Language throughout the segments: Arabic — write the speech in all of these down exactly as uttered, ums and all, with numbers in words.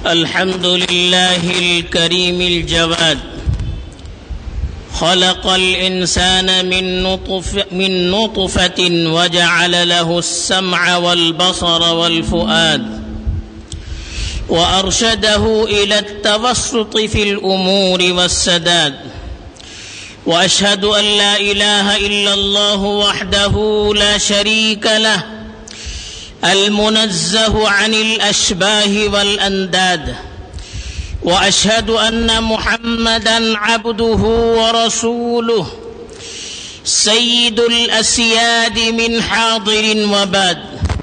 الحمد لله الكريم الجواد خلق الإنسان من نطف من نطفة وجعل له السمع والبصر والفؤاد وأرشده إلى التوسط في الأمور والسداد وأشهد أن لا إله إلا الله وحده لا شريك له المنزه عن الأشباه والأنداد وأشهد أن محمدًا عبده ورسوله سيد الأسياد من حاضر وباد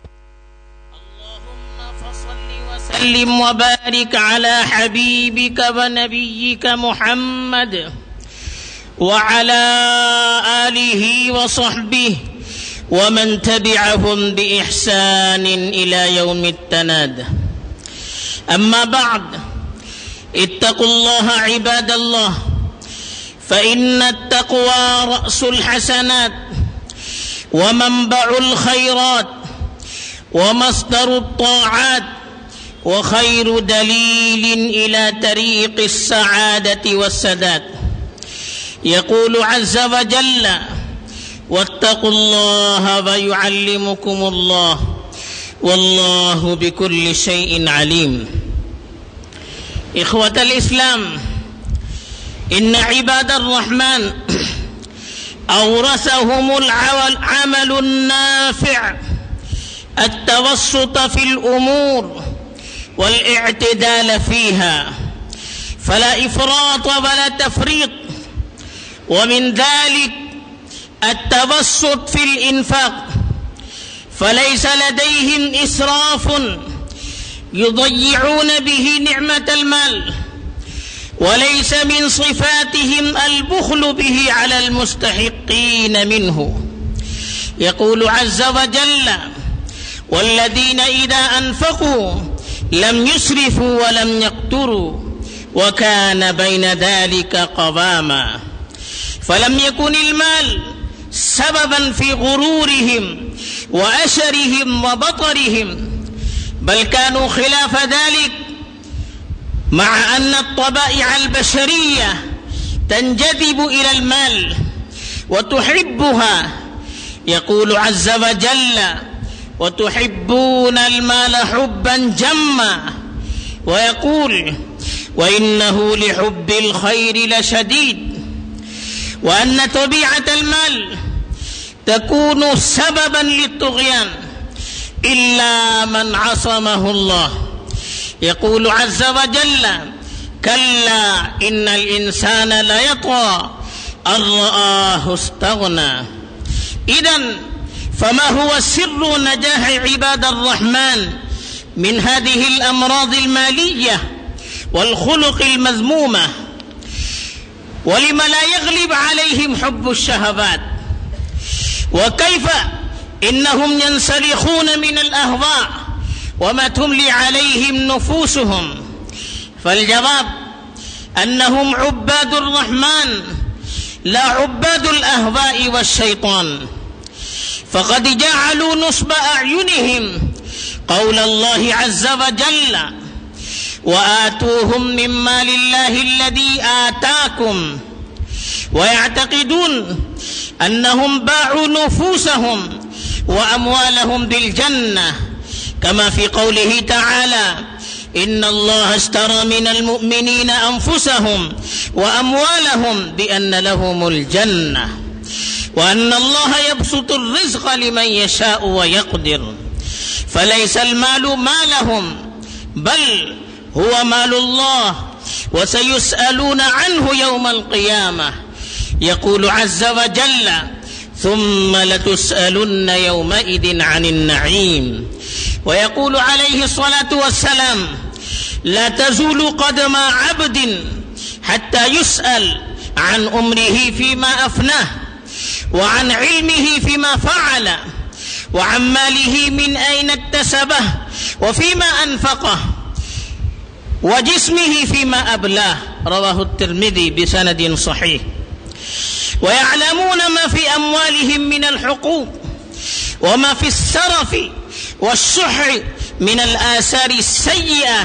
اللهم فصل وسلم وبارك على حبيبك ونبيك محمد وعلى آله وصحبه ومن تبعهم بإحسان إلى يوم التناد. أما بعد، اتقوا الله عباد الله، فإن التقوى رأس الحسنات ومنبع الخيرات ومصدر الطاعات وخير دليل إلى طريق السعادة والسداد. يقول عز وجل: واتقوا الله ويعلمكم الله والله بكل شيء عليم. إخوة الإسلام، إن عباد الرحمن أورثهم العمل النافع التوسط في الأمور والاعتدال فيها، فلا إفراط ولا تفريط. ومن ذلك التوسط في الإنفاق، فليس لديهم إسراف يضيعون به نعمة المال، وليس من صفاتهم البخل به على المستحقين منه. يقول عز وجل: والذين إذا أنفقوا لم يسرفوا ولم يقتروا وكان بين ذلك قواما. فلم يكن المال سببا في غرورهم وأشرهم وبطرهم، بل كانوا خلاف ذلك، مع أن الطبائع البشرية تنجذب إلى المال وتحبها. يقول عز وجل: وتحبون المال حبا جما، ويقول: وإنه لحب الخير لشديد. وأن طبيعة المال تكون سببا للطغيان إلا من عصمه الله. يقول عز وجل: كلا إن الإنسان ليطغى أن رآه استغنى. إذن فما هو سر نجاح عباد الرحمن من هذه الأمراض المالية والخلق المذمومة؟ ولم لا يغلب عليهم حب الشهوات؟ وكيف إنهم ينسلخون من الأهواء وما تملي عليهم نفوسهم؟ فالجواب أنهم عباد الرحمن لا عباد الأهواء والشيطان، فقد جعلوا نصب أعينهم قول الله عز وجل: وآتوهم من مال الله الذي آتاكم، ويعتقدون أنهم باعوا نفوسهم وأموالهم بالجنة، كما في قوله تعالى: إن الله اشترى من المؤمنين أنفسهم وأموالهم بأن لهم الجنة، وأن الله يبسط الرزق لمن يشاء ويقدر. فليس المال مالهم، بل هو مال الله، وسيسألون عنه يوم القيامة. يقول عز وجل: ثم لتسألن يومئذ عن النعيم. ويقول عليه الصلاة والسلام: لا تزول قدم عبد حتى يسأل عن أمره فيما أفناه، وعن علمه فيما فعل، وعن ماله من أين اكتسبه وفيما أنفقه، وجسمه فيما أبلاه. رواه الترمذي بسند صحيح. ويعلمون ما في أموالهم من الحقوق وما في السرف والشح من الآثار السيئة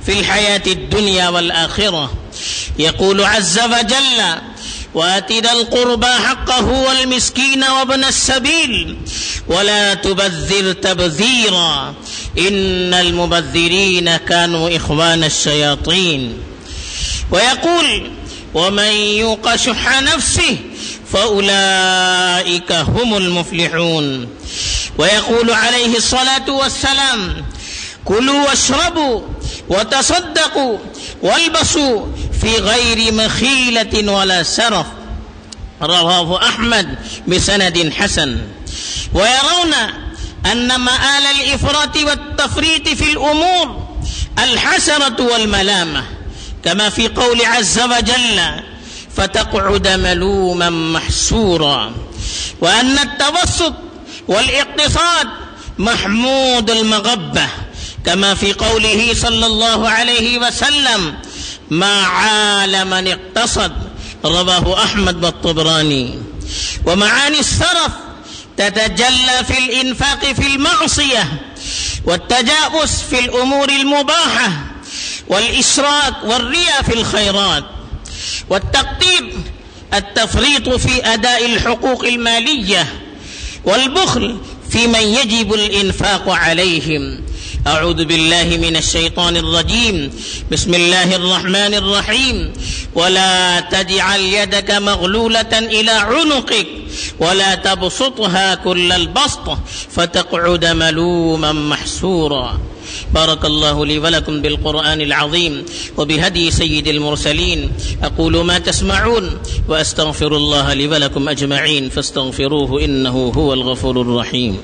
في الحياة الدنيا والآخرة. يقول عز وجل: وآت ذا القربى حقه والمسكين وابن السبيل ولا تبذر تبذيرا إن المبذرين كانوا إخوان الشياطين. ويقول: ومن يوق شح نفسه فأولئك هم المفلحون. ويقول عليه الصلاة والسلام: كلوا واشربوا وتصدقوا والبسوا في غير مخيلة ولا سرف. رواه أحمد بسند حسن. ويرون أن مآل الإفراط والتفريط في الأمور الحسرة والملامة، كما في قول عز وجل: فتقعد ملوما محسورا. وأن التوسط والاقتصاد محمود المغبة، كما في قوله صلى الله عليه وسلم: ما عال من اقتصد. رواه أحمد والطبراني. ومعاني السرف تتجلى في الإنفاق في المعصية، والتجاوز في الأمور المباحة، والإشراك والرياء في الخيرات، والتقطيب التفريط في أداء الحقوق المالية، والبخل في من يجب الإنفاق عليهم. أعوذ بالله من الشيطان الرجيم. بسم الله الرحمن الرحيم. ولا تجعل يدك مغلولة إلى عنقك ولا تبسطها كل البسط فتقعد ملوما محسورا. بارك الله لي ولكم بالقرآن العظيم وبهدي سيد المرسلين. أقول ما تسمعون وأستغفر الله لي ولكم أجمعين فاستغفروه إنه هو الغفور الرحيم.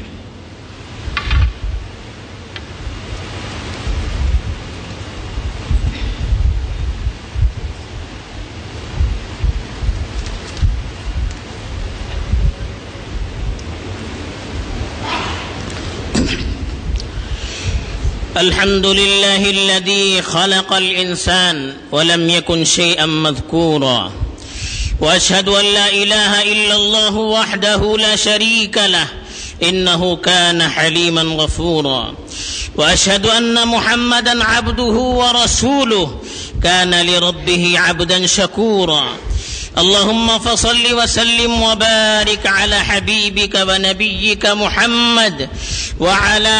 الحمد لله الذي خلق الإنسان ولم يكن شيئا مذكورا، وأشهد أن لا إله إلا الله وحده لا شريك له إنه كان حليما غفورا، وأشهد أن محمدا عبده ورسوله كان لربه عبدا شكورا. اللهم فصل وسلم وبارك على حبيبك ونبيك محمد وعلى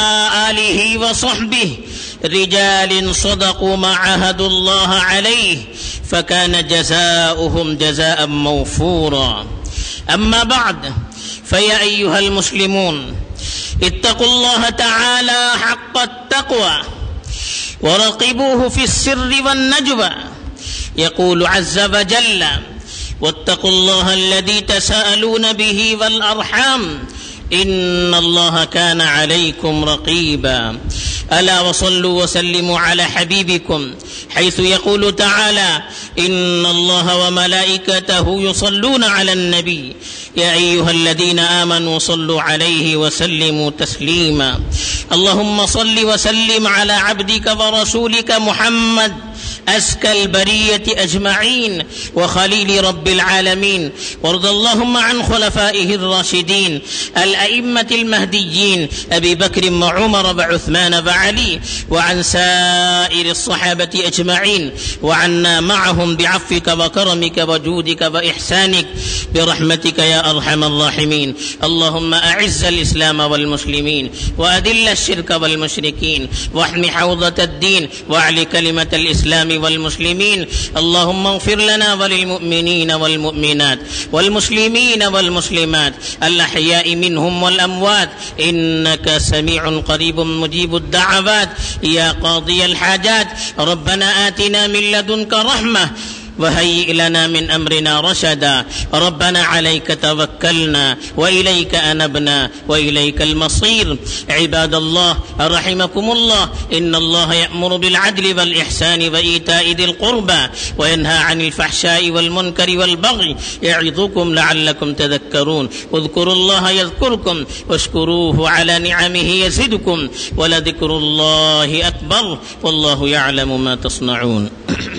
آله وصحبه رجال صدقوا ما عاهدوا الله عليه فكان جزاؤهم جزاء موفورا. أما بعد، فيا أيها المسلمون، اتقوا الله تعالى حق التقوى وراقبوه في السر والنجوى. يقول عز وجل: واتقوا الله الذي تساءلون به والأرحام إن الله كان عليكم رقيبا. ألا وصلوا وسلموا على حبيبكم، حيث يقول تعالى: إن الله وملائكته يصلون على النبي يا أيها الذين آمنوا صلوا عليه وسلموا تسليما. اللهم صل وسلم على عبدك ورسولك محمد أزكى البرية أجمعين وخليل رب العالمين، وارض اللهم عن خلفائه الراشدين الأئمة المهديين أبي بكر وعمر وعثمان وعلي، وعن سائر الصحابة أجمعين، وعنا معهم بعفوك وكرمك وجودك وإحسانك برحمتك يا أرحم الراحمين. اللهم أعز الإسلام والمسلمين وأذل الشرك والمشركين واحم حوضة الدين وأعل كلمة الإسلام والمسلمين. اللهم اغفر لنا وللمؤمنين والمؤمنات والمسلمين والمسلمات الأحياء منهم والأموات إنك سميع قريب مجيب الدعوات يا قاضي الحاجات. ربنا آتنا من لدنك رحمة وهيئ لنا من أمرنا رشدا. ربنا عليك توكلنا وإليك أنبنا وإليك المصير. عباد الله رحمكم الله، إن الله يأمر بالعدل والإحسان وإيتاء ذي القربى وينهى عن الفحشاء والمنكر والبغي يعظكم لعلكم تذكرون. اذكروا الله يذكركم واشكروه على نعمه يزدكم ولذكر الله أكبر والله يعلم ما تصنعون.